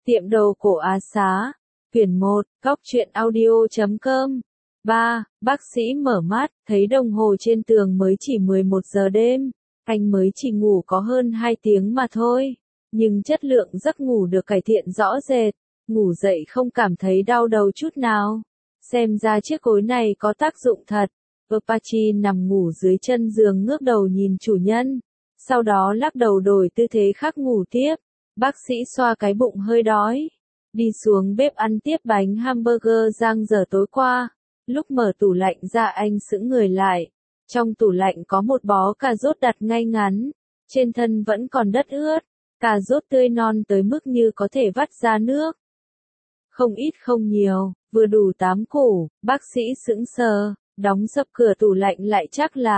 Tiệm đồ cổ Á Xá, quyển 1, góc truyện audio.com. 3. Bác sĩ mở mắt, thấy đồng hồ trên tường mới chỉ 11 giờ đêm. Anh mới chỉ ngủ có hơn 2 tiếng mà thôi. Nhưng chất lượng giấc ngủ được cải thiện rõ rệt. Ngủ dậy không cảm thấy đau đầu chút nào. Xem ra chiếc gối này có tác dụng thật. Apache nằm ngủ dưới chân giường ngước đầu nhìn chủ nhân. Sau đó lắc đầu đổi tư thế khác ngủ tiếp. Bác sĩ xoa cái bụng hơi đói. Đi xuống bếp ăn tiếp bánh hamburger rang dở tối qua. Lúc mở tủ lạnh ra anh sững người lại. Trong tủ lạnh có một bó cà rốt đặt ngay ngắn. Trên thân vẫn còn đất ướt. Cà rốt tươi non tới mức như có thể vắt ra nước. Không ít không nhiều, vừa đủ 8 củ. Bác sĩ sững sờ, đóng sập cửa tủ lạnh lại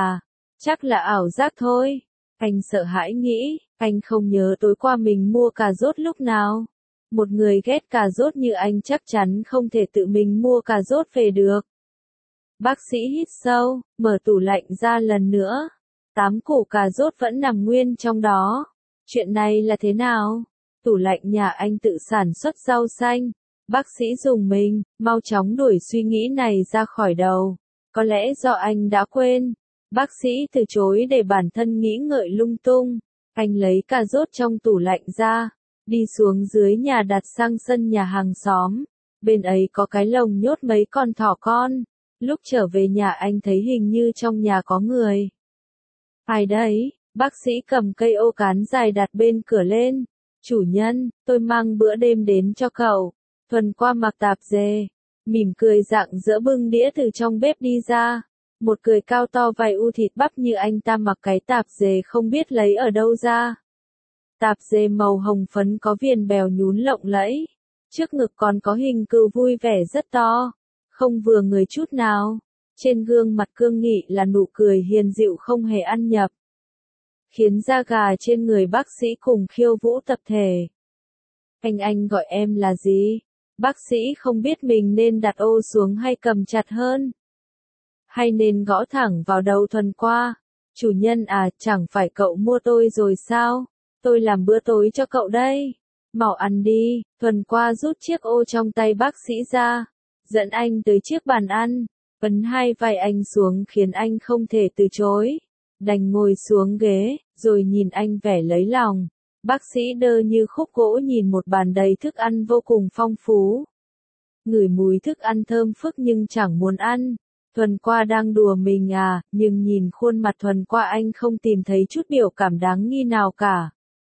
chắc là ảo giác thôi. Anh sợ hãi nghĩ, anh không nhớ tối qua mình mua cà rốt lúc nào. Một người ghét cà rốt như anh chắc chắn không thể tự mình mua cà rốt về được. Bác sĩ hít sâu, mở tủ lạnh ra lần nữa. 8 củ cà rốt vẫn nằm nguyên trong đó. Chuyện này là thế nào? Tủ lạnh nhà anh tự sản xuất rau xanh. Bác sĩ dùng mình, mau chóng đuổi suy nghĩ này ra khỏi đầu. Có lẽ do anh đã quên. Bác sĩ từ chối để bản thân nghĩ ngợi lung tung. Anh lấy cà rốt trong tủ lạnh ra, đi xuống dưới nhà đặt sang sân nhà hàng xóm. Bên ấy có cái lồng nhốt mấy con thỏ con. Lúc trở về nhà anh thấy hình như trong nhà có người. Ai đấy? Bác sĩ cầm cây ô cán dài đặt bên cửa lên. Chủ nhân, tôi mang bữa đêm đến cho cậu. Tuần qua mặc tạp dề, mỉm cười rạng rỡ bưng đĩa từ trong bếp đi ra. Một người cao to vài u thịt bắp như anh ta mặc cái tạp dề không biết lấy ở đâu ra. Tạp dề màu hồng phấn có viền bèo nhún lộng lẫy. Trước ngực còn có hình cừu vui vẻ rất to. Không vừa người chút nào. Trên gương mặt cương nghị là nụ cười hiền dịu không hề ăn nhập. Khiến da gà trên người bác sĩ cùng khiêu vũ tập thể. Anh gọi em là gì? Bác sĩ không biết mình nên đặt ô xuống hay cầm chặt hơn. Hay nên gõ thẳng vào đầu Thuần qua. Chủ nhân à, chẳng phải cậu mua tôi rồi sao? Tôi làm bữa tối cho cậu đây. Mau ăn đi. Thuần qua rút chiếc ô trong tay bác sĩ ra. Dẫn anh tới chiếc bàn ăn. Ấn hai vai anh xuống khiến anh không thể từ chối. Đành ngồi xuống ghế, rồi nhìn anh vẻ lấy lòng. Bác sĩ đơ như khúc gỗ nhìn một bàn đầy thức ăn vô cùng phong phú. Ngửi mùi thức ăn thơm phức nhưng chẳng muốn ăn. Thuần qua đang đùa mình à, nhưng nhìn khuôn mặt Thuần qua anh không tìm thấy chút biểu cảm đáng nghi nào cả.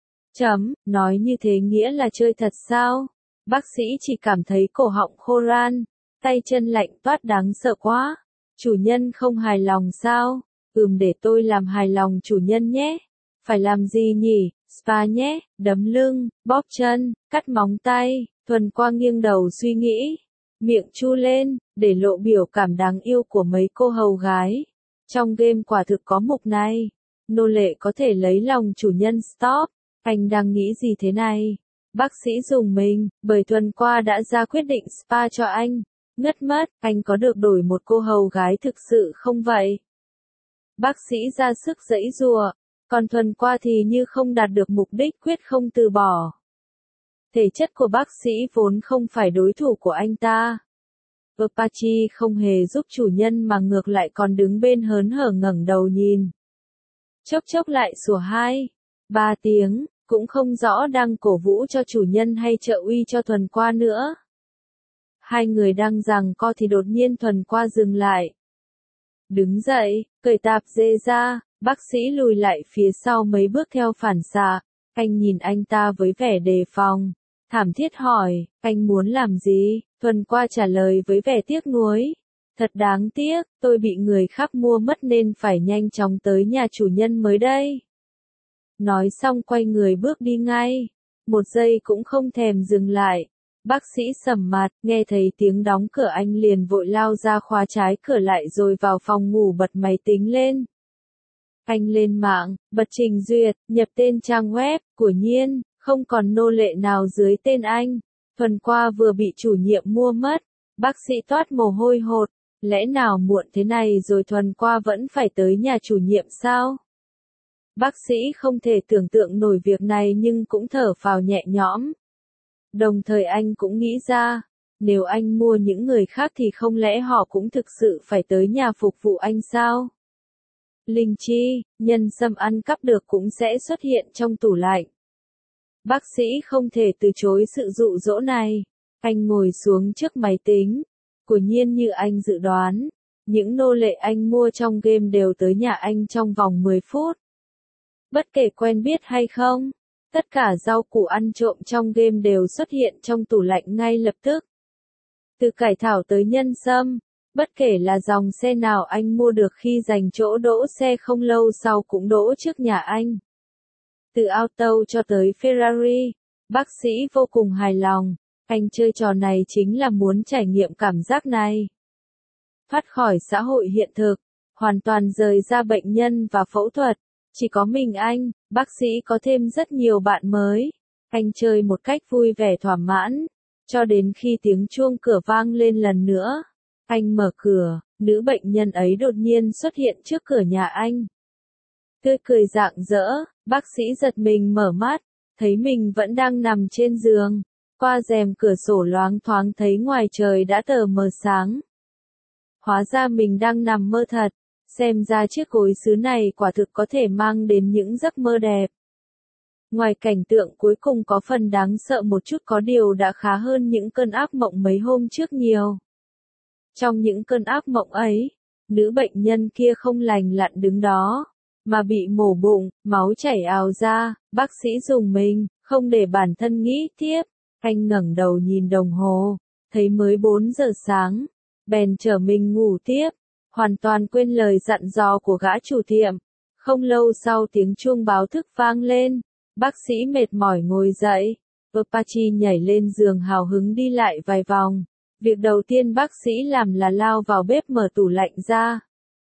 Nói như thế nghĩa là chơi thật sao? Bác sĩ chỉ cảm thấy cổ họng khô ran, tay chân lạnh toát đáng sợ quá. Chủ nhân không hài lòng sao? Để tôi làm hài lòng chủ nhân nhé. Phải làm gì nhỉ? Spa nhé, đấm lưng, bóp chân, cắt móng tay. Thuần qua nghiêng đầu suy nghĩ. Miệng chu lên, để lộ biểu cảm đáng yêu của mấy cô hầu gái. Trong game quả thực có mục này. Nô lệ có thể lấy lòng chủ nhân stop. Anh đang nghĩ gì thế này? Bác sĩ dùng mình, bởi Thuần qua đã ra quyết định spa cho anh. Ngất mất, anh có được đổi một cô hầu gái thực sự không vậy? Bác sĩ ra sức giãy giụa, còn Thuần qua thì như không đạt được mục đích quyết không từ bỏ. Thể chất của bác sĩ vốn không phải đối thủ của anh ta. Apache không hề giúp chủ nhân mà ngược lại còn đứng bên hớn hở ngẩng đầu nhìn. Chốc chốc lại sủa 2-3 tiếng, cũng không rõ đang cổ vũ cho chủ nhân hay trợ uy cho Thuần qua nữa. Hai người đang giằng co thì đột nhiên Thuần qua dừng lại. Đứng dậy, cởi tạp dề ra, bác sĩ lùi lại phía sau mấy bước theo phản xạ. Anh nhìn anh ta với vẻ đề phòng. Thảm thiết hỏi, anh muốn làm gì? Thuần qua trả lời với vẻ tiếc nuối. Thật đáng tiếc, tôi bị người khác mua mất nên phải nhanh chóng tới nhà chủ nhân mới đây. Nói xong quay người bước đi ngay. Một giây cũng không thèm dừng lại. Bác sĩ sầm mặt, nghe thấy tiếng đóng cửa anh liền vội lao ra khóa trái cửa lại rồi vào phòng ngủ bật máy tính lên. Anh lên mạng, bật trình duyệt, nhập tên trang web, của nhiên, không còn nô lệ nào dưới tên anh. Thuần qua vừa bị chủ nhiệm mua mất. Bác sĩ toát mồ hôi hột. Lẽ nào muộn thế này rồi Thuần qua vẫn phải tới nhà chủ nhiệm sao? Bác sĩ không thể tưởng tượng nổi việc này nhưng cũng thở phào nhẹ nhõm. Đồng thời anh cũng nghĩ ra, nếu anh mua những người khác thì không lẽ họ cũng thực sự phải tới nhà phục vụ anh sao? Linh chi, nhân sâm ăn cắp được cũng sẽ xuất hiện trong tủ lạnh. Bác sĩ không thể từ chối sự dụ dỗ này. Anh ngồi xuống trước máy tính. Quả nhiên như anh dự đoán, những nô lệ anh mua trong game đều tới nhà anh trong vòng 10 phút. Bất kể quen biết hay không, tất cả rau củ ăn trộm trong game đều xuất hiện trong tủ lạnh ngay lập tức. Từ cải thảo tới nhân sâm, bất kể là dòng xe nào anh mua được khi dành chỗ đỗ xe không lâu sau cũng đỗ trước nhà anh. Từ auto cho tới Ferrari, bác sĩ vô cùng hài lòng. Anh chơi trò này chính là muốn trải nghiệm cảm giác này. Thoát khỏi xã hội hiện thực, hoàn toàn rời ra bệnh nhân và phẫu thuật. Chỉ có mình anh, bác sĩ có thêm rất nhiều bạn mới. Anh chơi một cách vui vẻ thỏa mãn, cho đến khi tiếng chuông cửa vang lên lần nữa. Anh mở cửa, nữ bệnh nhân ấy đột nhiên xuất hiện trước cửa nhà anh. Tươi cười rạng rỡ, bác sĩ giật mình mở mắt, thấy mình vẫn đang nằm trên giường. Qua rèm cửa sổ loáng thoáng thấy ngoài trời đã tờ mờ sáng. Hóa ra mình đang nằm mơ thật, xem ra chiếc gối sứ này quả thực có thể mang đến những giấc mơ đẹp. Ngoài cảnh tượng cuối cùng có phần đáng sợ một chút có điều đã khá hơn những cơn ác mộng mấy hôm trước nhiều. Trong những cơn ác mộng ấy, nữ bệnh nhân kia không lành lặn đứng đó, mà bị mổ bụng, máu chảy ào ra, bác sĩ dùng mình, không để bản thân nghĩ tiếp. Anh ngẩng đầu nhìn đồng hồ, thấy mới 4 giờ sáng, bèn chở mình ngủ tiếp, hoàn toàn quên lời dặn dò của gã chủ tiệm. Không lâu sau tiếng chuông báo thức vang lên, bác sĩ mệt mỏi ngồi dậy, Apache nhảy lên giường hào hứng đi lại vài vòng. Việc đầu tiên bác sĩ làm là lao vào bếp mở tủ lạnh ra.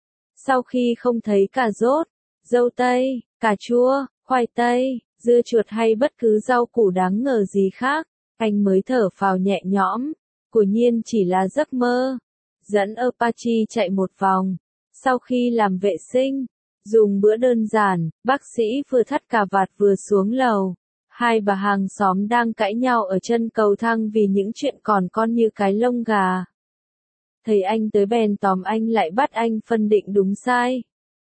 Sau khi không thấy cà rốt, dâu tây, cà chua, khoai tây, dưa chuột hay bất cứ rau củ đáng ngờ gì khác, anh mới thở phào nhẹ nhõm, quả nhiên chỉ là giấc mơ. Dẫn Apache chạy một vòng, sau khi làm vệ sinh, dùng bữa đơn giản, bác sĩ vừa thắt cà vạt vừa xuống lầu. Hai bà hàng xóm đang cãi nhau ở chân cầu thang vì những chuyện còn con như cái lông gà. Thấy anh tới bèn tóm anh lại bắt anh phân định đúng sai.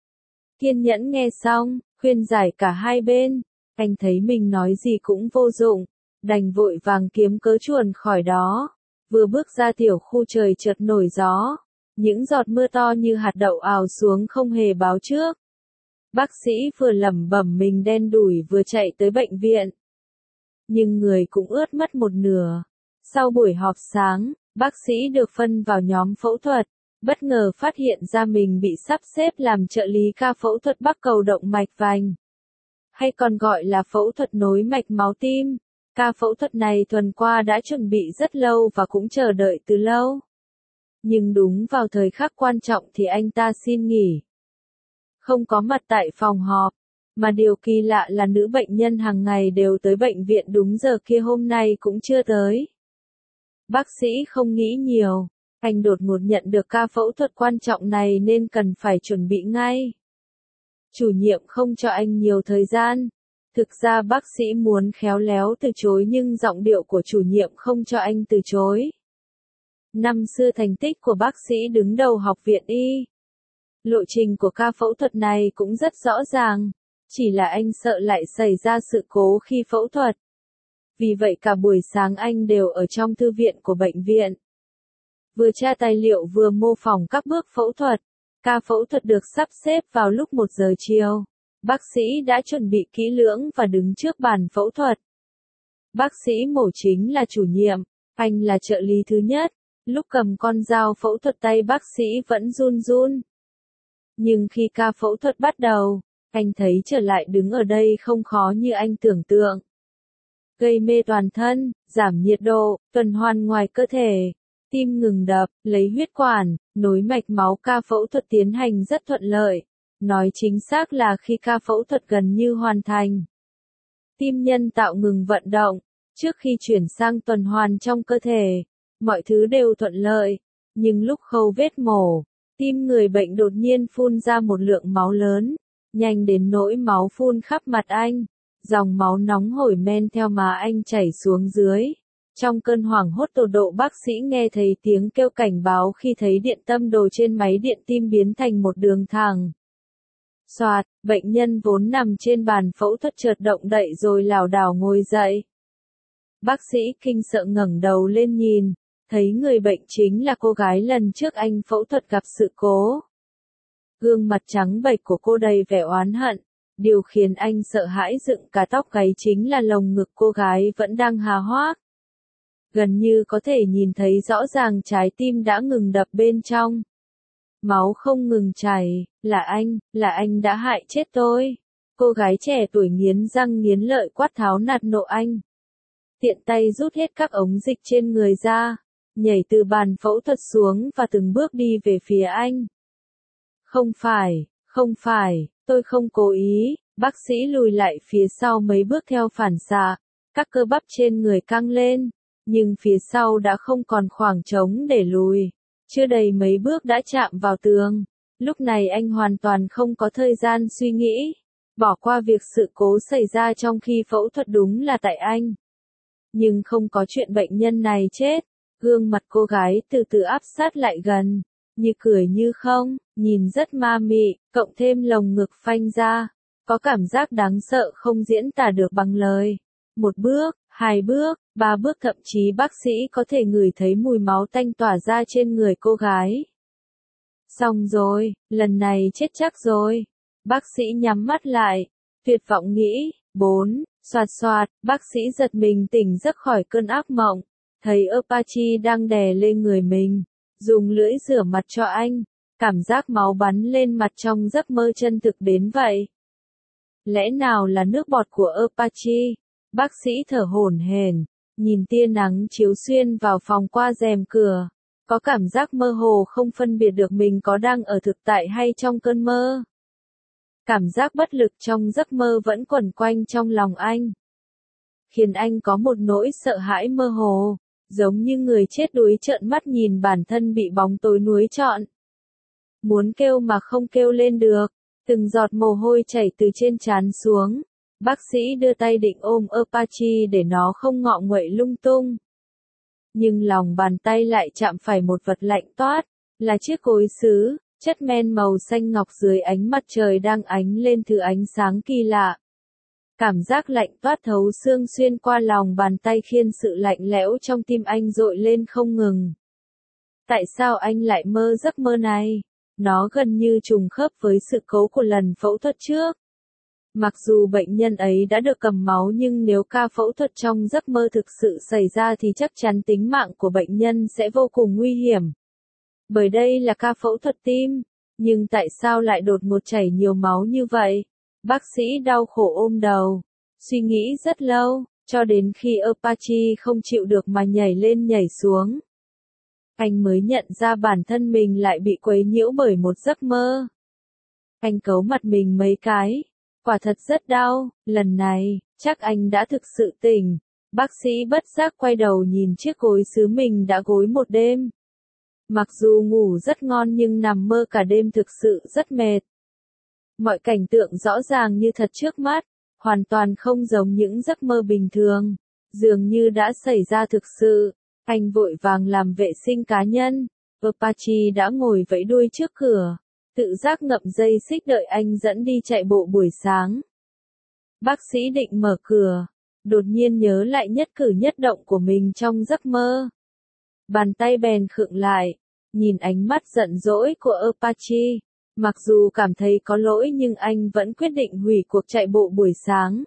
Kiên nhẫn nghe xong, khuyên giải cả hai bên, anh thấy mình nói gì cũng vô dụng, đành vội vàng kiếm cớ chuồn khỏi đó. Vừa bước ra tiểu khu trời chợt nổi gió, những giọt mưa to như hạt đậu ào xuống không hề báo trước. Bác sĩ vừa lẩm bẩm mình đen đủi vừa chạy tới bệnh viện. Nhưng người cũng ướt mất một nửa. Sau buổi họp sáng, bác sĩ được phân vào nhóm phẫu thuật, bất ngờ phát hiện ra mình bị sắp xếp làm trợ lý ca phẫu thuật bắc cầu động mạch vành, hay còn gọi là phẫu thuật nối mạch máu tim. Ca phẫu thuật này tuần qua đã chuẩn bị rất lâu và cũng chờ đợi từ lâu. Nhưng đúng vào thời khắc quan trọng thì anh ta xin nghỉ. Không có mặt tại phòng họp, mà điều kỳ lạ là nữ bệnh nhân hàng ngày đều tới bệnh viện đúng giờ kia hôm nay cũng chưa tới. Bác sĩ không nghĩ nhiều, anh đột ngột nhận được ca phẫu thuật quan trọng này nên cần phải chuẩn bị ngay. Chủ nhiệm không cho anh nhiều thời gian. Thực ra bác sĩ muốn khéo léo từ chối nhưng giọng điệu của chủ nhiệm không cho anh từ chối. Năm xưa thành tích của bác sĩ đứng đầu học viện y. Lộ trình của ca phẫu thuật này cũng rất rõ ràng, chỉ là anh sợ lại xảy ra sự cố khi phẫu thuật. Vì vậy cả buổi sáng anh đều ở trong thư viện của bệnh viện. Vừa tra tài liệu vừa mô phỏng các bước phẫu thuật. Ca phẫu thuật được sắp xếp vào lúc 1 giờ chiều. Bác sĩ đã chuẩn bị kỹ lưỡng và đứng trước bàn phẫu thuật. Bác sĩ mổ chính là chủ nhiệm, anh là trợ lý thứ nhất. Lúc cầm con dao phẫu thuật tay bác sĩ vẫn run run. Nhưng khi ca phẫu thuật bắt đầu, anh thấy trở lại đứng ở đây không khó như anh tưởng tượng. Gây mê toàn thân, giảm nhiệt độ, tuần hoàn ngoài cơ thể, tim ngừng đập, lấy huyết quản, nối mạch máu. Ca phẫu thuật tiến hành rất thuận lợi. Nói chính xác là khi ca phẫu thuật gần như hoàn thành. Tim nhân tạo ngừng vận động, trước khi chuyển sang tuần hoàn trong cơ thể, mọi thứ đều thuận lợi. Nhưng lúc khâu vết mổ, tim người bệnh đột nhiên phun ra một lượng máu lớn, nhanh đến nỗi máu phun khắp mặt anh. Dòng máu nóng hổi men theo má anh chảy xuống dưới, Trong cơn hoảng hốt tột độ bác sĩ nghe thấy tiếng kêu cảnh báo khi thấy điện tâm đồ trên máy điện tim biến thành một đường thẳng. Soạt, bệnh nhân vốn nằm trên bàn phẫu thuật chợt động đậy rồi lảo đảo ngồi dậy. Bác sĩ kinh sợ ngẩng đầu lên nhìn, thấy người bệnh chính là cô gái lần trước anh phẫu thuật gặp sự cố. Gương mặt trắng bệch của cô đầy vẻ oán hận, điều khiến anh sợ hãi dựng cả tóc gáy chính là lồng ngực cô gái vẫn đang há hoác. Gần như có thể nhìn thấy rõ ràng trái tim đã ngừng đập bên trong. Máu không ngừng chảy, là anh đã hại chết tôi. Cô gái trẻ tuổi nghiến răng nghiến lợi quát tháo nạt nộ anh. Tiện tay rút hết các ống dịch trên người ra, nhảy từ bàn phẫu thuật xuống và từng bước đi về phía anh. Không phải, tôi không cố ý, bác sĩ lùi lại phía sau mấy bước theo phản xạ, các cơ bắp trên người căng lên, nhưng phía sau đã không còn khoảng trống để lùi. Chưa đầy mấy bước đã chạm vào tường, lúc này anh hoàn toàn không có thời gian suy nghĩ, bỏ qua việc sự cố xảy ra trong khi phẫu thuật đúng là tại anh. Nhưng không có chuyện bệnh nhân này chết, gương mặt cô gái từ từ áp sát lại gần, như cười như không, nhìn rất ma mị, cộng thêm lồng ngực phanh ra, có cảm giác đáng sợ không diễn tả được bằng lời. Một bước, hai bước, ba bước thậm chí bác sĩ có thể ngửi thấy mùi máu tanh tỏa ra trên người cô gái. Xong rồi, lần này chết chắc rồi. Bác sĩ nhắm mắt lại, tuyệt vọng nghĩ, xoạt xoạt, bác sĩ giật mình tỉnh giấc khỏi cơn ác mộng, thấy Apache đang đè lên người mình, dùng lưỡi rửa mặt cho anh, cảm giác máu bắn lên mặt trong giấc mơ chân thực đến vậy. Lẽ nào là nước bọt của Apache? Bác sĩ thở hổn hển, nhìn tia nắng chiếu xuyên vào phòng qua rèm cửa, có cảm giác mơ hồ không phân biệt được mình có đang ở thực tại hay trong cơn mơ. Cảm giác bất lực trong giấc mơ vẫn quẩn quanh trong lòng anh, khiến anh có một nỗi sợ hãi mơ hồ, giống như người chết đuối trợn mắt nhìn bản thân bị bóng tối nuối trọn. Muốn kêu mà không kêu lên được, từng giọt mồ hôi chảy từ trên trán xuống. Bác sĩ đưa tay định ôm Apache để nó không ngọ nguậy lung tung. Nhưng lòng bàn tay lại chạm phải một vật lạnh toát, là chiếc cối sứ, chất men màu xanh ngọc dưới ánh mặt trời đang ánh lên thứ ánh sáng kỳ lạ. Cảm giác lạnh toát thấu xương xuyên qua lòng bàn tay khiến sự lạnh lẽo trong tim anh dội lên không ngừng. Tại sao anh lại mơ giấc mơ này? Nó gần như trùng khớp với sự cố của lần phẫu thuật trước. Mặc dù bệnh nhân ấy đã được cầm máu nhưng nếu ca phẫu thuật trong giấc mơ thực sự xảy ra thì chắc chắn tính mạng của bệnh nhân sẽ vô cùng nguy hiểm. Bởi đây là ca phẫu thuật tim, nhưng tại sao lại đột ngột chảy nhiều máu như vậy? Bác sĩ đau khổ ôm đầu, suy nghĩ rất lâu, cho đến khi Apache không chịu được mà nhảy lên nhảy xuống. Anh mới nhận ra bản thân mình lại bị quấy nhiễu bởi một giấc mơ. Anh cấu mặt mình mấy cái. Quả thật rất đau, lần này, chắc anh đã thực sự tỉnh. Bác sĩ bất giác quay đầu nhìn chiếc gối sứ mình đã gối một đêm. Mặc dù ngủ rất ngon nhưng nằm mơ cả đêm thực sự rất mệt. Mọi cảnh tượng rõ ràng như thật trước mắt, hoàn toàn không giống những giấc mơ bình thường, dường như đã xảy ra thực sự. Anh vội vàng làm vệ sinh cá nhân, Apache đã ngồi vẫy đuôi trước cửa, tự giác ngậm dây xích đợi anh dẫn đi chạy bộ buổi sáng. Bác sĩ định mở cửa, đột nhiên nhớ lại nhất cử nhất động của mình trong giấc mơ. Bàn tay bèn khựng lại, nhìn ánh mắt giận dỗi của Apache. Mặc dù cảm thấy có lỗi nhưng anh vẫn quyết định hủy cuộc chạy bộ buổi sáng.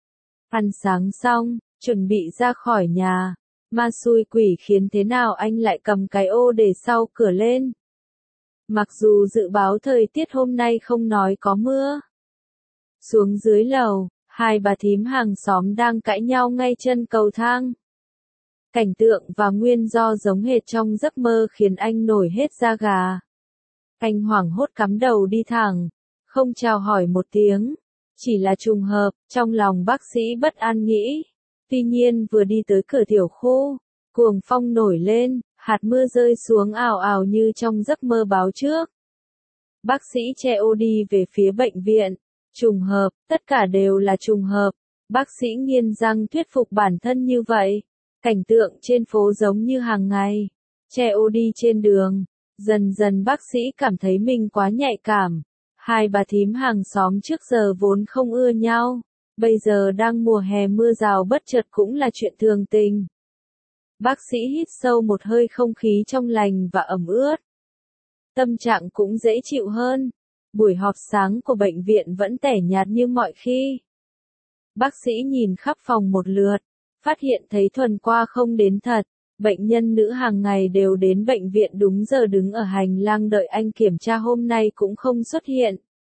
Ăn sáng xong, chuẩn bị ra khỏi nhà. Ma xui quỷ khiến thế nào anh lại cầm cái ô để sau cửa lên. Mặc dù dự báo thời tiết hôm nay không nói có mưa. Xuống dưới lầu, hai bà thím hàng xóm đang cãi nhau ngay chân cầu thang. Cảnh tượng và nguyên do giống hệt trong giấc mơ khiến anh nổi hết da gà. Anh hoảng hốt cắm đầu đi thẳng, không chào hỏi một tiếng. Chỉ là trùng hợp, trong lòng bác sĩ bất an nghĩ. Tuy nhiên vừa đi tới cửa tiểu khu, cuồng phong nổi lên, hạt mưa rơi xuống ào ào như trong giấc mơ báo trước. Bác sĩ che ô đi về phía bệnh viện. Trùng hợp, tất cả đều là trùng hợp. Bác sĩ nghiến răng thuyết phục bản thân như vậy. Cảnh tượng trên phố giống như hàng ngày. Che ô đi trên đường. Dần dần bác sĩ cảm thấy mình quá nhạy cảm. Hai bà thím hàng xóm trước giờ vốn không ưa nhau. Bây giờ đang mùa hè mưa rào bất chợt cũng là chuyện thường tình. Bác sĩ hít sâu một hơi không khí trong lành và ẩm ướt. Tâm trạng cũng dễ chịu hơn. Buổi họp sáng của bệnh viện vẫn tẻ nhạt như mọi khi. Bác sĩ nhìn khắp phòng một lượt, phát hiện thấy tuần qua không đến thật. Bệnh nhân nữ hàng ngày đều đến bệnh viện đúng giờ đứng ở hành lang đợi anh kiểm tra, hôm nay cũng không xuất hiện.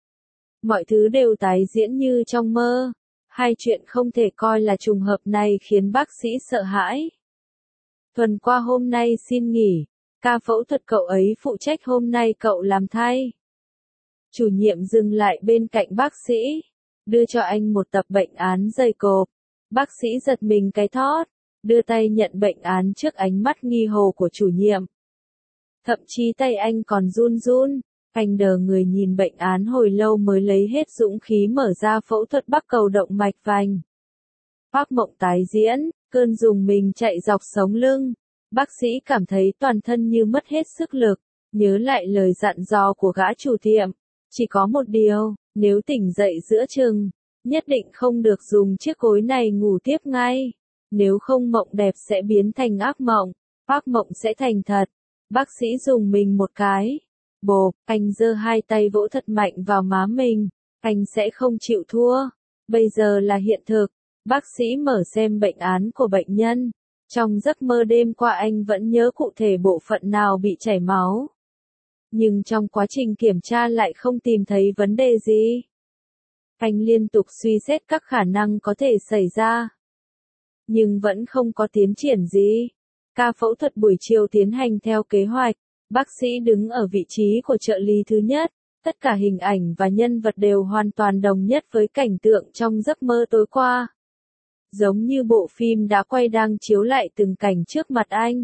Mọi thứ đều tái diễn như trong mơ. Hai chuyện không thể coi là trùng hợp này khiến bác sĩ sợ hãi. Tuần qua hôm nay xin nghỉ, ca phẫu thuật cậu ấy phụ trách, hôm nay cậu làm thay. Chủ nhiệm dừng lại bên cạnh bác sĩ, đưa cho anh một tập bệnh án dày cộp. Bác sĩ giật mình cái thót, đưa tay nhận bệnh án trước ánh mắt nghi hồ của chủ nhiệm. Thậm chí tay anh còn run run, anh đờ người nhìn bệnh án hồi lâu mới lấy hết dũng khí mở ra phẫu thuật bắc cầu động mạch vành. Phác mộng tái diễn, cơn rùng mình chạy dọc sống lưng. Bác sĩ cảm thấy toàn thân như mất hết sức lực, nhớ lại lời dặn dò của gã chủ tiệm. Chỉ có một điều, nếu tỉnh dậy giữa chừng, nhất định không được dùng chiếc gối này ngủ tiếp ngay. Nếu không mộng đẹp sẽ biến thành ác mộng, ác mộng sẽ thành thật. Bác sĩ dùng mình một cái. Bộp, anh giơ hai tay vỗ thật mạnh vào má mình. Anh sẽ không chịu thua. Bây giờ là hiện thực. Bác sĩ mở xem bệnh án của bệnh nhân. Trong giấc mơ đêm qua anh vẫn nhớ cụ thể bộ phận nào bị chảy máu. Nhưng trong quá trình kiểm tra lại không tìm thấy vấn đề gì. Anh liên tục suy xét các khả năng có thể xảy ra. Nhưng vẫn không có tiến triển gì. Ca phẫu thuật buổi chiều tiến hành theo kế hoạch. Bác sĩ đứng ở vị trí của trợ lý thứ nhất. Tất cả hình ảnh và nhân vật đều hoàn toàn đồng nhất với cảnh tượng trong giấc mơ tối qua. Giống như bộ phim đã quay đang chiếu lại từng cảnh trước mặt anh.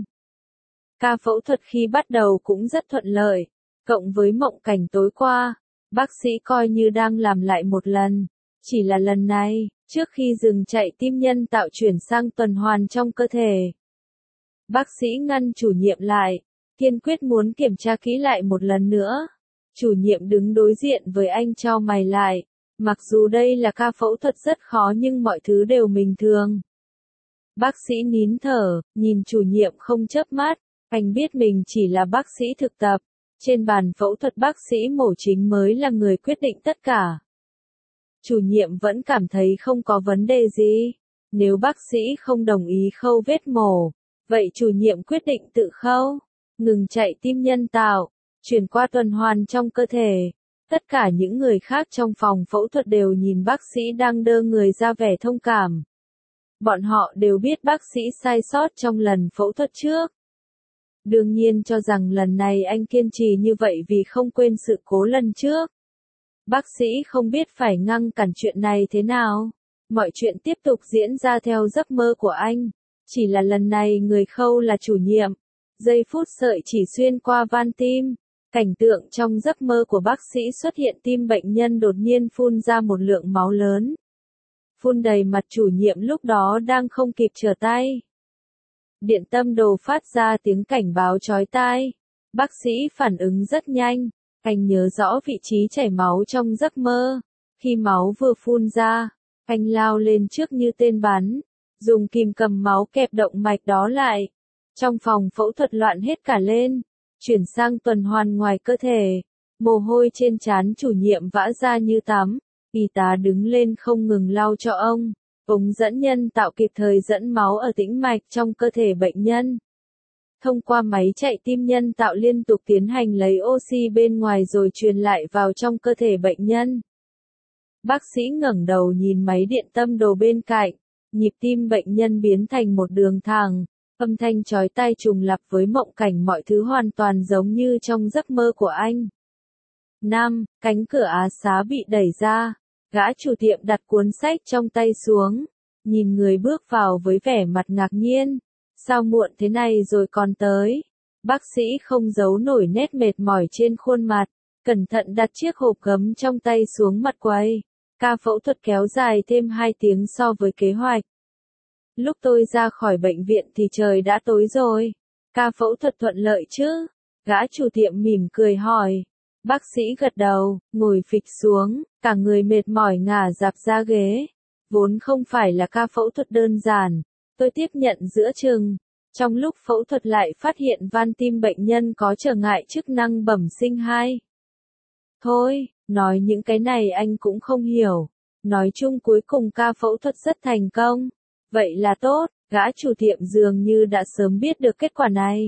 Ca phẫu thuật khi bắt đầu cũng rất thuận lợi. Cộng với mộng cảnh tối qua, bác sĩ coi như đang làm lại một lần. Chỉ là lần này, trước khi dừng chạy tim nhân tạo chuyển sang tuần hoàn trong cơ thể. Bác sĩ ngăn chủ nhiệm lại, kiên quyết muốn kiểm tra kỹ lại một lần nữa. Chủ nhiệm đứng đối diện với anh chau mày lại. Mặc dù đây là ca phẫu thuật rất khó nhưng mọi thứ đều bình thường. Bác sĩ nín thở, nhìn chủ nhiệm không chớp mắt. Anh biết mình chỉ là bác sĩ thực tập. Trên bàn phẫu thuật bác sĩ mổ chính mới là người quyết định tất cả. Chủ nhiệm vẫn cảm thấy không có vấn đề gì. Nếu bác sĩ không đồng ý khâu vết mổ, vậy chủ nhiệm quyết định tự khâu, ngừng chạy tim nhân tạo, chuyển qua tuần hoàn trong cơ thể. Tất cả những người khác trong phòng phẫu thuật đều nhìn bác sĩ đang đơ người ra vẻ thông cảm. Bọn họ đều biết bác sĩ sai sót trong lần phẫu thuật trước. Đương nhiên cho rằng lần này anh kiên trì như vậy vì không quên sự cố lần trước. Bác sĩ không biết phải ngăn cản chuyện này thế nào. Mọi chuyện tiếp tục diễn ra theo giấc mơ của anh. Chỉ là lần này người khâu là chủ nhiệm. Giây phút sợi chỉ xuyên qua van tim. Cảnh tượng trong giấc mơ của bác sĩ xuất hiện tim bệnh nhân đột nhiên phun ra một lượng máu lớn. Phun đầy mặt chủ nhiệm lúc đó đang không kịp trở tay. Điện tâm đồ phát ra tiếng cảnh báo chói tai. Bác sĩ phản ứng rất nhanh. Anh nhớ rõ vị trí chảy máu trong giấc mơ. Khi máu vừa phun ra, anh lao lên trước như tên bắn. Dùng kìm cầm máu kẹp động mạch đó lại. Trong phòng phẫu thuật loạn hết cả lên. Chuyển sang tuần hoàn ngoài cơ thể. Mồ hôi trên trán chủ nhiệm vã ra như tắm. Y tá đứng lên không ngừng lau cho ông. Ống dẫn nhân tạo kịp thời dẫn máu ở tĩnh mạch trong cơ thể bệnh nhân. Thông qua máy chạy tim nhân tạo liên tục tiến hành lấy oxy bên ngoài rồi truyền lại vào trong cơ thể bệnh nhân. Bác sĩ ngẩng đầu nhìn máy điện tâm đồ bên cạnh. Nhịp tim bệnh nhân biến thành một đường thẳng. Âm thanh chói tai trùng lặp với mộng cảnh, mọi thứ hoàn toàn giống như trong giấc mơ của anh. 5. Cánh cửa á xá bị đẩy ra. Gã chủ tiệm đặt cuốn sách trong tay xuống. Nhìn người bước vào với vẻ mặt ngạc nhiên. Sao muộn thế này rồi còn tới? Bác sĩ không giấu nổi nét mệt mỏi trên khuôn mặt. Cẩn thận đặt chiếc hộp gấm trong tay xuống mặt quầy. Ca phẫu thuật kéo dài thêm 2 tiếng so với kế hoạch. Lúc tôi ra khỏi bệnh viện thì trời đã tối rồi. Ca phẫu thuật thuận lợi chứ? Gã chủ tiệm mỉm cười hỏi. Bác sĩ gật đầu, ngồi phịch xuống, cả người mệt mỏi ngả dạp ra ghế. Vốn không phải là ca phẫu thuật đơn giản, tôi tiếp nhận giữa chừng. Trong lúc phẫu thuật lại phát hiện van tim bệnh nhân có trở ngại chức năng bẩm sinh 2. Thôi, nói những cái này anh cũng không hiểu. Nói chung cuối cùng ca phẫu thuật rất thành công. Vậy là tốt, gã chủ tiệm dường như đã sớm biết được kết quả này.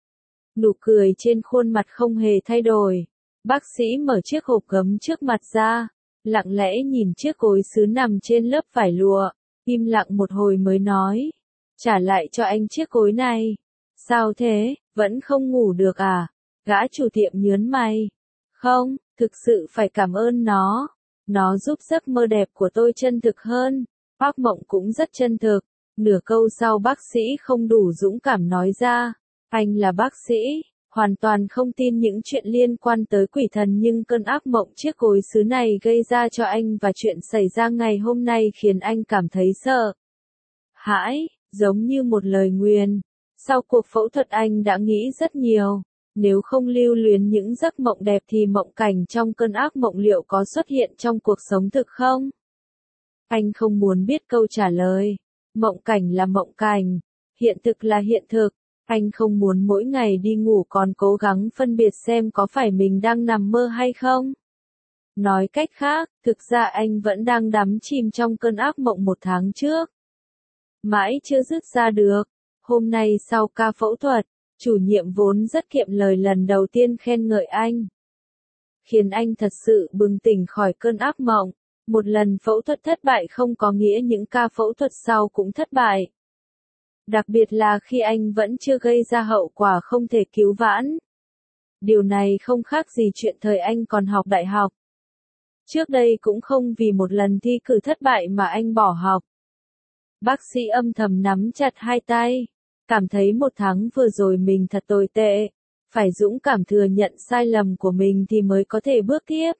Nụ cười trên khuôn mặt không hề thay đổi. Bác sĩ mở chiếc hộp gấm trước mặt ra, lặng lẽ nhìn chiếc gối sứ nằm trên lớp vải lụa, im lặng một hồi mới nói. Trả lại cho anh chiếc gối này. Sao thế, vẫn không ngủ được à? Gã chủ tiệm nhớn mày. Không, thực sự phải cảm ơn nó. Nó giúp giấc mơ đẹp của tôi chân thực hơn. Ác mộng cũng rất chân thực. Nửa câu sau bác sĩ không đủ dũng cảm nói ra. Anh là bác sĩ, hoàn toàn không tin những chuyện liên quan tới quỷ thần, nhưng cơn ác mộng chiếc gối sứ này gây ra cho anh và chuyện xảy ra ngày hôm nay khiến anh cảm thấy sợ hãi, giống như một lời nguyền. Sau cuộc phẫu thuật anh đã nghĩ rất nhiều. Nếu không lưu luyến những giấc mộng đẹp thì mộng cảnh trong cơn ác mộng liệu có xuất hiện trong cuộc sống thực không? Anh không muốn biết câu trả lời. Mộng cảnh là mộng cảnh, hiện thực là hiện thực. Anh không muốn mỗi ngày đi ngủ còn cố gắng phân biệt xem có phải mình đang nằm mơ hay không. Nói cách khác, thực ra anh vẫn đang đắm chìm trong cơn ác mộng 1 tháng trước. Mãi chưa dứt ra được. Hôm nay sau ca phẫu thuật, chủ nhiệm vốn rất kiệm lời lần đầu tiên khen ngợi anh. Khiến anh thật sự bừng tỉnh khỏi cơn ác mộng. Một lần phẫu thuật thất bại không có nghĩa những ca phẫu thuật sau cũng thất bại. Đặc biệt là khi anh vẫn chưa gây ra hậu quả không thể cứu vãn. Điều này không khác gì chuyện thời anh còn học đại học. Trước đây cũng không vì một lần thi cử thất bại mà anh bỏ học. Bác sĩ âm thầm nắm chặt hai tay. Cảm thấy 1 tháng vừa rồi mình thật tồi tệ. Phải dũng cảm thừa nhận sai lầm của mình thì mới có thể bước tiếp.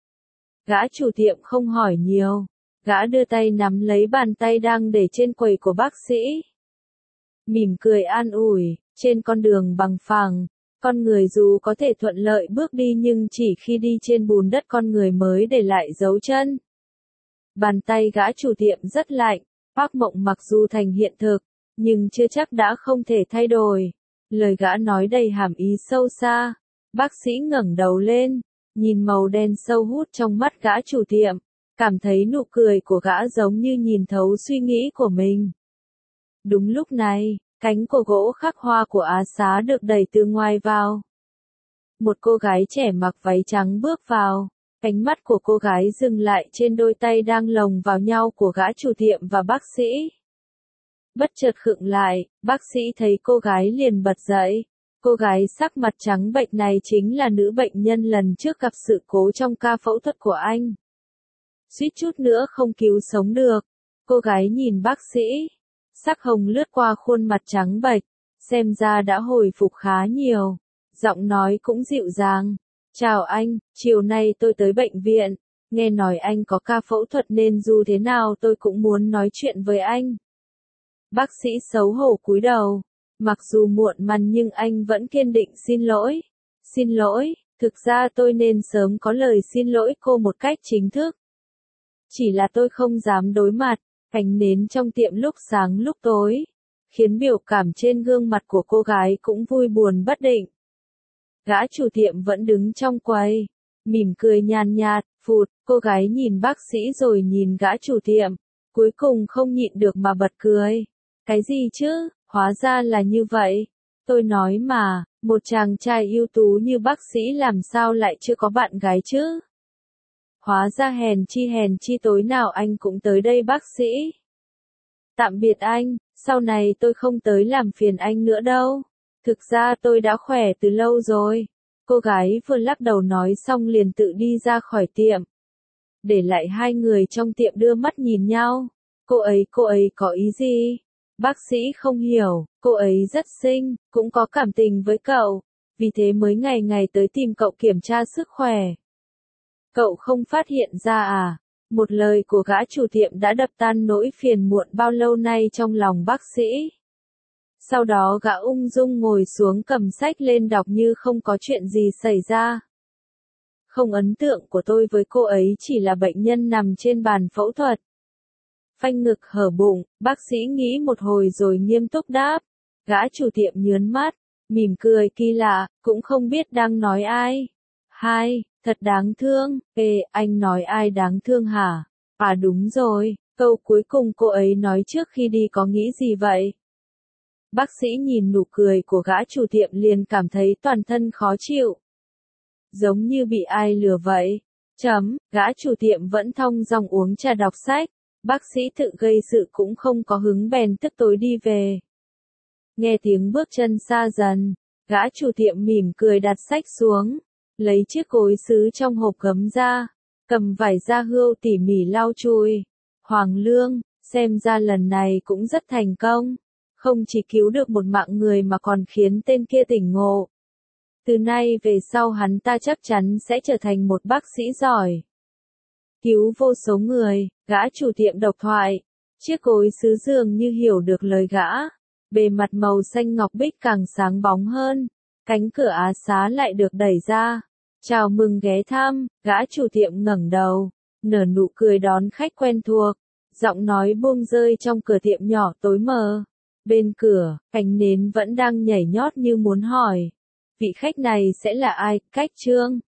Gã chủ tiệm không hỏi nhiều. Gã đưa tay nắm lấy bàn tay đang để trên quầy của bác sĩ. Mỉm cười an ủi, trên con đường bằng phẳng, con người dù có thể thuận lợi bước đi nhưng chỉ khi đi trên bùn đất con người mới để lại dấu chân. Bàn tay gã chủ tiệm rất lạnh, ác mộng mặc dù thành hiện thực, nhưng chưa chắc đã không thể thay đổi. Lời gã nói đầy hàm ý sâu xa. Bác sĩ ngẩng đầu lên, nhìn màu đen sâu hút trong mắt gã chủ tiệm, cảm thấy nụ cười của gã giống như nhìn thấu suy nghĩ của mình. Đúng lúc này, cánh của gỗ khắc hoa của Á Xá được đẩy từ ngoài vào. Một cô gái trẻ mặc váy trắng bước vào. Ánh mắt của cô gái dừng lại trên đôi tay đang lồng vào nhau của gã chủ tiệm và bác sĩ. Bất chợt khựng lại, bác sĩ thấy cô gái liền bật dậy. Cô gái sắc mặt trắng bệch này chính là nữ bệnh nhân lần trước gặp sự cố trong ca phẫu thuật của anh. Suýt chút nữa không cứu sống được. Cô gái nhìn bác sĩ. Sắc hồng lướt qua khuôn mặt trắng bệch, xem ra đã hồi phục khá nhiều. Giọng nói cũng dịu dàng. Chào anh, chiều nay tôi tới bệnh viện. Nghe nói anh có ca phẫu thuật nên dù thế nào tôi cũng muốn nói chuyện với anh. Bác sĩ xấu hổ cúi đầu. Mặc dù muộn màn nhưng anh vẫn kiên định xin lỗi. Xin lỗi, thực ra tôi nên sớm có lời xin lỗi cô một cách chính thức. Chỉ là tôi không dám đối mặt. Ánh nến trong tiệm lúc sáng lúc tối, khiến biểu cảm trên gương mặt của cô gái cũng vui buồn bất định. Gã chủ tiệm vẫn đứng trong quầy, mỉm cười nhàn nhạt, phụt, cô gái nhìn bác sĩ rồi nhìn gã chủ tiệm, cuối cùng không nhịn được mà bật cười. Cái gì chứ, hóa ra là như vậy. Tôi nói mà, một chàng trai ưu tú như bác sĩ làm sao lại chưa có bạn gái chứ? Hóa ra hèn chi tối nào anh cũng tới đây bác sĩ. Tạm biệt anh, sau này tôi không tới làm phiền anh nữa đâu. Thực ra tôi đã khỏe từ lâu rồi. Cô gái vừa lắc đầu nói xong liền tự đi ra khỏi tiệm. Để lại hai người trong tiệm đưa mắt nhìn nhau. Cô ấy có ý gì? Bác sĩ không hiểu, cô ấy rất xinh, cũng có cảm tình với cậu. Vì thế mới ngày ngày tới tìm cậu kiểm tra sức khỏe. Cậu không phát hiện ra à? Một lời của gã chủ tiệm đã đập tan nỗi phiền muộn bao lâu nay trong lòng bác sĩ. Sau đó gã ung dung ngồi xuống cầm sách lên đọc như không có chuyện gì xảy ra. Không, ấn tượng của tôi với cô ấy chỉ là bệnh nhân nằm trên bàn phẫu thuật. Phanh ngực hở bụng, bác sĩ nghĩ một hồi rồi nghiêm túc đáp. Gã chủ tiệm nhớn mắt, mỉm cười kỳ lạ, cũng không biết đang nói ai. Hai, thật đáng thương. Ê, anh nói ai đáng thương hả? À đúng rồi, câu cuối cùng cô ấy nói trước khi đi có nghĩ gì vậy? Bác sĩ nhìn nụ cười của gã chủ tiệm liền cảm thấy toàn thân khó chịu. Giống như bị ai lừa vậy. Gã chủ tiệm vẫn thong dong uống trà đọc sách. Bác sĩ tự gây sự cũng không có hứng bèn tức tối đi về. Nghe tiếng bước chân xa dần, gã chủ tiệm mỉm cười đặt sách xuống, lấy chiếc gối sứ trong hộp gấm ra, cầm vải da hươu tỉ mỉ lau chùi. Hoàng Lương, xem ra lần này cũng rất thành công, không chỉ cứu được một mạng người mà còn khiến tên kia tỉnh ngộ. Từ nay về sau hắn ta chắc chắn sẽ trở thành một bác sĩ giỏi. Cứu vô số người, gã chủ tiệm độc thoại. Chiếc gối sứ dường như hiểu được lời gã. Bề mặt màu xanh ngọc bích càng sáng bóng hơn. Cánh cửa á xá lại được đẩy ra. Chào mừng ghé thăm, gã chủ tiệm ngẩng đầu, nở nụ cười đón khách quen thuộc. Giọng nói buông rơi trong cửa tiệm nhỏ tối mờ. Bên cửa, ánh nến vẫn đang nhảy nhót như muốn hỏi. Vị khách này sẽ là ai? Cách Trương.